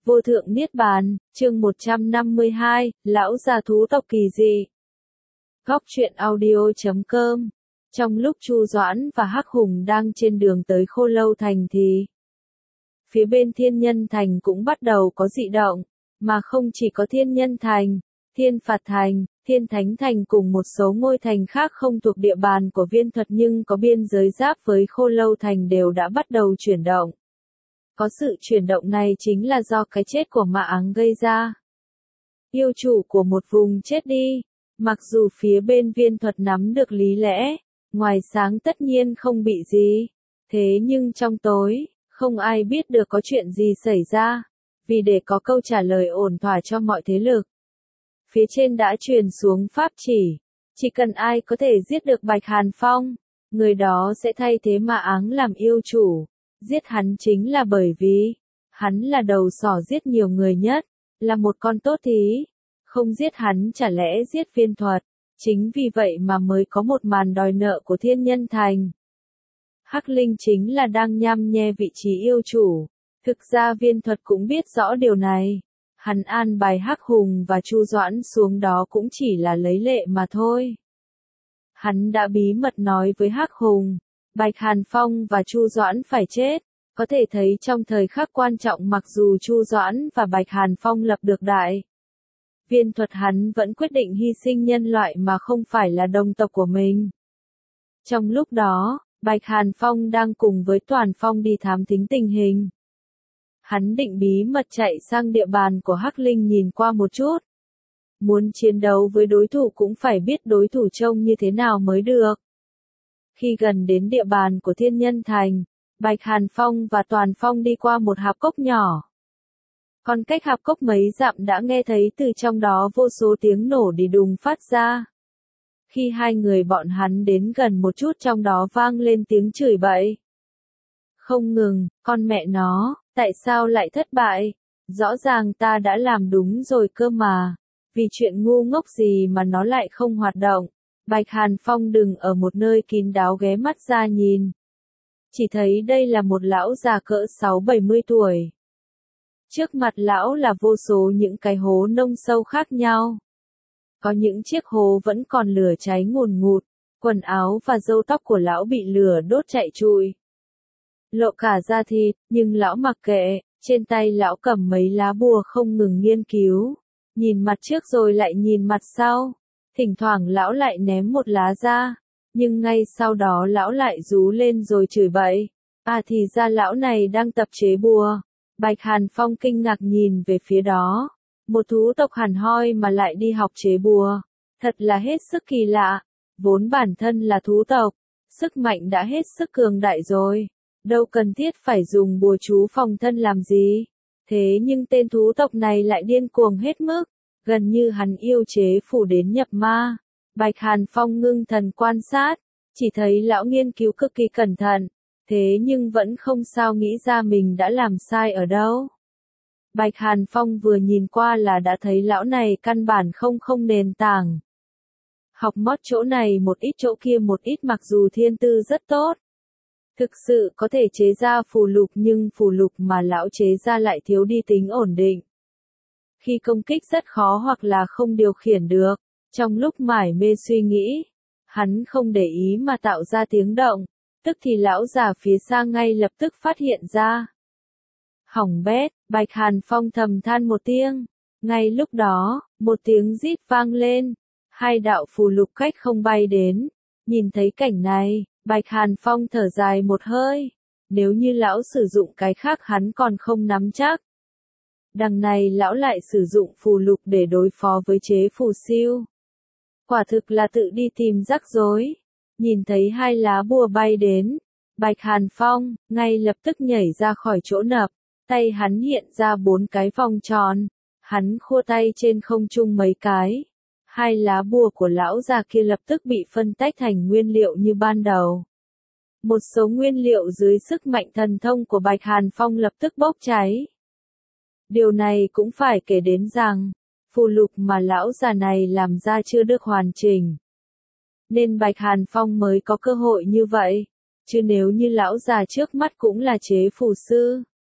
Vô thượng Niết Bàn, chương 152, Lão già thú tộc kỳ dị. Góc truyện audio.com. Trong lúc Chu Doãn và Hắc Hùng đang trên đường tới Khô Lâu Thành thì phía bên Thiên Nhân Thành cũng bắt đầu có dị động, mà không chỉ có Thiên Nhân Thành, Thiên Phạt Thành, Thiên Thánh Thành cùng một số ngôi thành khác không thuộc địa bàn của Viên Thuật nhưng có biên giới giáp với Khô Lâu Thành đều đã bắt đầu chuyển động. Có sự chuyển động này chính là do cái chết của Mã Áng gây ra. Yêu chủ của một vùng chết đi, mặc dù phía bên Viên Thuật nắm được lý lẽ, ngoài sáng tất nhiên không bị gì, thế nhưng trong tối, không ai biết được có chuyện gì xảy ra, vì để có câu trả lời ổn thỏa cho mọi thế lực. Phía trên đã truyền xuống pháp chỉ cần ai có thể giết được Bạch Hàn Phong, người đó sẽ thay thế Mã Áng làm yêu chủ. Giết hắn chính là bởi vì, hắn là đầu sỏ giết nhiều người nhất, là một con tốt thí. Không giết hắn chả lẽ giết Viên Thuật, chính vì vậy mà mới có một màn đòi nợ của Thiên Nhân Thành. Hắc Linh chính là đang nhăm nhe vị trí yêu chủ, thực ra Viên Thuật cũng biết rõ điều này. Hắn an bài Hắc Hùng và Chu Doãn xuống đó cũng chỉ là lấy lệ mà thôi. Hắn đã bí mật nói với Hắc Hùng, Bạch Hàn Phong và Chu Doãn phải chết, có thể thấy trong thời khắc quan trọng mặc dù Chu Doãn và Bạch Hàn Phong lập được đại Viên Thuật hắn vẫn quyết định hy sinh nhân loại mà không phải là đồng tộc của mình. Trong lúc đó, Bạch Hàn Phong đang cùng với Toàn Phong đi thám thính tình hình. Hắn định bí mật chạy sang địa bàn của Hắc Linh nhìn qua một chút. Muốn chiến đấu với đối thủ cũng phải biết đối thủ trông như thế nào mới được. Khi gần đến địa bàn của Thiên Nhân Thành, Bạch Hàn Phong và Toàn Phong đi qua một hạp cốc nhỏ. Còn cách hạp cốc mấy dặm đã nghe thấy từ trong đó vô số tiếng nổ đi đùng phát ra. Khi hai người bọn hắn đến gần một chút trong đó vang lên tiếng chửi bậy. Không ngừng, con mẹ nó, tại sao lại thất bại? Rõ ràng ta đã làm đúng rồi cơ mà. Vì chuyện ngu ngốc gì mà nó lại không hoạt động. Bạch Hàn Phong đứng ở một nơi kín đáo ghé mắt ra nhìn. Chỉ thấy đây là một lão già cỡ 60-70 tuổi. Trước mặt lão là vô số những cái hố nông sâu khác nhau. Có những chiếc hố vẫn còn lửa cháy ngùn ngụt, quần áo và râu tóc của lão bị lửa đốt chạy trụi. Lộ cả da thịt, nhưng lão mặc kệ, trên tay lão cầm mấy lá bùa không ngừng nghiên cứu. Nhìn mặt trước rồi lại nhìn mặt sau. Thỉnh thoảng lão lại ném một lá ra, nhưng ngay sau đó lão lại rú lên rồi chửi bậy. À thì ra lão này đang tập chế bùa. Bạch Hàn Phong kinh ngạc nhìn về phía đó. Một thú tộc hẳn hoi mà lại đi học chế bùa. Thật là hết sức kỳ lạ. Vốn bản thân là thú tộc, sức mạnh đã hết sức cường đại rồi. Đâu cần thiết phải dùng bùa chú phòng thân làm gì. Thế nhưng tên thú tộc này lại điên cuồng hết mức. Gần như hắn yêu chế phủ đến nhập ma. Bạch Hàn Phong ngưng thần quan sát, chỉ thấy lão nghiên cứu cực kỳ cẩn thận, thế nhưng vẫn không sao nghĩ ra mình đã làm sai ở đâu. Bạch Hàn Phong vừa nhìn qua là đã thấy lão này căn bản không nền tảng. Học mót chỗ này một ít chỗ kia một ít mặc dù thiên tư rất tốt. Thực sự có thể chế ra phù lục nhưng phù lục mà lão chế ra lại thiếu đi tính ổn định. Khi công kích rất khó hoặc là không điều khiển được, trong lúc mải mê suy nghĩ, hắn không để ý mà tạo ra tiếng động, tức thì lão già phía xa ngay lập tức phát hiện ra. Hỏng bét, Bạch Hàn Phong thầm than một tiếng, ngay lúc đó, một tiếng rít vang lên, hai đạo phù lục cách không bay đến, nhìn thấy cảnh này, Bạch Hàn Phong thở dài một hơi, nếu như lão sử dụng cái khác hắn còn không nắm chắc. Đằng này lão lại sử dụng phù lục để đối phó với chế phù siêu. Quả thực là tự đi tìm rắc rối. Nhìn thấy hai lá bùa bay đến, Bạch Hàn Phong ngay lập tức nhảy ra khỏi chỗ nập, tay hắn hiện ra 4 cái vòng tròn, hắn khua tay trên không trung mấy cái. Hai lá bùa của lão già kia lập tức bị phân tách thành nguyên liệu như ban đầu. Một số nguyên liệu dưới sức mạnh thần thông của Bạch Hàn Phong lập tức bốc cháy. Điều này cũng phải kể đến rằng, phù lục mà lão già này làm ra chưa được hoàn chỉnh. Nên Bạch Hàn Phong mới có cơ hội như vậy, chứ nếu như lão già trước mắt cũng là chế phù sư.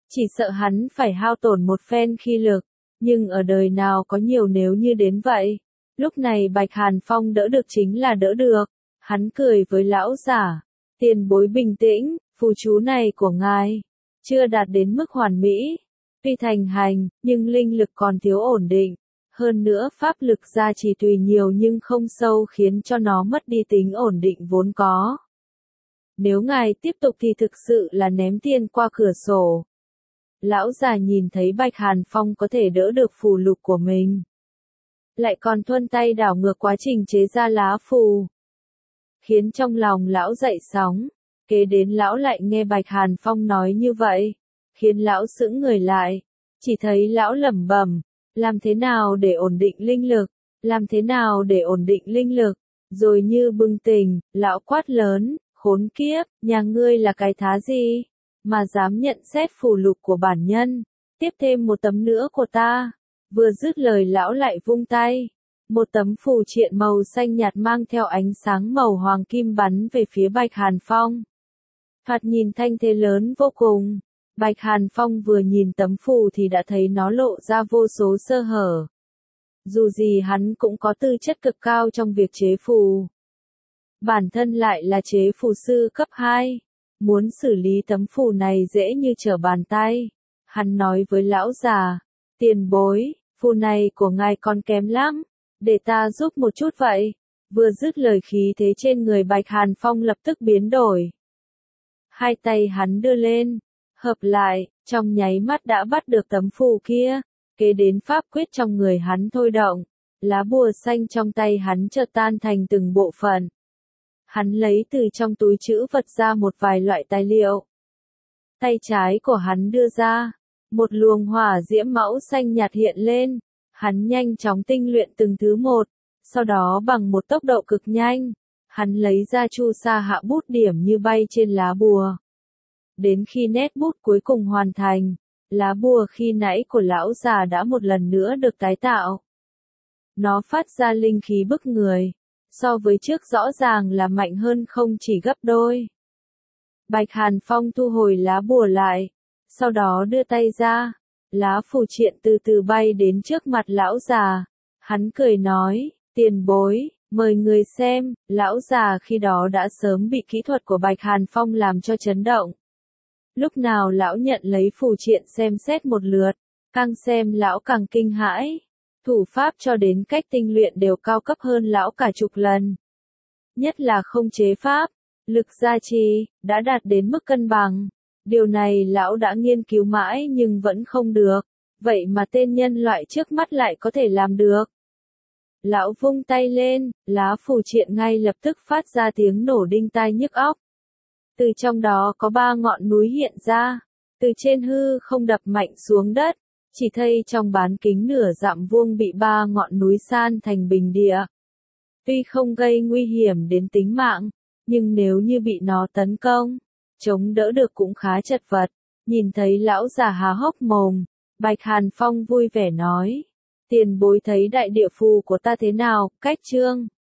Chỉ sợ hắn phải hao tổn một phen khí lực, nhưng ở đời nào có nhiều nếu như đến vậy. Lúc này Bạch Hàn Phong đỡ được chính là đỡ được, hắn cười với lão giả, tiền bối bình tĩnh, phù chú này của ngài, chưa đạt đến mức hoàn mỹ, tuy thành hành, nhưng linh lực còn thiếu ổn định, hơn nữa pháp lực gia trì tùy nhiều nhưng không sâu khiến cho nó mất đi tính ổn định vốn có. Nếu ngài tiếp tục thì thực sự là ném tiền qua cửa sổ. Lão già nhìn thấy Bạch Hàn Phong có thể đỡ được phù lục của mình, lại còn thuận tay đảo ngược quá trình chế ra lá phù, khiến trong lòng lão dậy sóng. Kế đến lão lại nghe Bạch Hàn Phong nói như vậy, khiến lão sững người lại, chỉ thấy lão lẩm bẩm, làm thế nào để ổn định linh lực, làm thế nào để ổn định linh lực, rồi như bừng tỉnh, lão quát lớn, khốn kiếp, nhà ngươi là cái thá gì, mà dám nhận xét phù lục của bản nhân, tiếp thêm một tấm nữa của ta. Vừa dứt lời lão lại vung tay, một tấm phù triện màu xanh nhạt mang theo ánh sáng màu hoàng kim bắn về phía Bạch Hàn Phong. Thoạt nhìn thanh thế lớn vô cùng, Bạch Hàn Phong vừa nhìn tấm phù thì đã thấy nó lộ ra vô số sơ hở. Dù gì hắn cũng có tư chất cực cao trong việc chế phù. Bản thân lại là chế phù sư cấp 2, muốn xử lý tấm phù này dễ như trở bàn tay. Hắn nói với lão già, tiền bối, phù này của ngài còn kém lắm, để ta giúp một chút vậy. Vừa dứt lời khí thế trên người Bạch Hàn Phong lập tức biến đổi. Hai tay hắn đưa lên, hợp lại, trong nháy mắt đã bắt được tấm phù kia, kế đến pháp quyết trong người hắn thôi động, lá bùa xanh trong tay hắn chợt tan thành từng bộ phận. Hắn lấy từ trong túi trữ vật ra một vài loại tài liệu. Tay trái của hắn đưa ra, một luồng hỏa diễm mão xanh nhạt hiện lên, hắn nhanh chóng tinh luyện từng thứ một, sau đó bằng một tốc độ cực nhanh, hắn lấy ra chu sa hạ bút điểm như bay trên lá bùa. Đến khi nét bút cuối cùng hoàn thành, lá bùa khi nãy của lão già đã một lần nữa được tái tạo. Nó phát ra linh khí bức người, so với trước rõ ràng là mạnh hơn không chỉ gấp đôi. Bạch Hàn Phong thu hồi lá bùa lại, sau đó đưa tay ra, lá phù triện từ từ bay đến trước mặt lão già. Hắn cười nói, tiền bối, mời người xem. Lão già khi đó đã sớm bị kỹ thuật của Bạch Hàn Phong làm cho chấn động. Lúc nào lão nhận lấy phù triện xem xét một lượt, càng xem lão càng kinh hãi. Thủ pháp cho đến cách tinh luyện đều cao cấp hơn lão cả chục lần. Nhất là không chế pháp, lực gia trì, đã đạt đến mức cân bằng. Điều này lão đã nghiên cứu mãi nhưng vẫn không được. Vậy mà tên nhân loại trước mắt lại có thể làm được. Lão vung tay lên, lá phù triện ngay lập tức phát ra tiếng nổ đinh tai nhức óc. Từ trong đó có 3 ngọn núi hiện ra, từ trên hư không đập mạnh xuống đất, chỉ thấy trong bán kính nửa dặm vuông bị 3 ngọn núi san thành bình địa. Tuy không gây nguy hiểm đến tính mạng, nhưng nếu như bị nó tấn công, chống đỡ được cũng khá chật vật. Nhìn thấy lão già há hốc mồm, Bạch Hàn Phong vui vẻ nói, tiền bối thấy đại địa phù của ta thế nào, cách chương.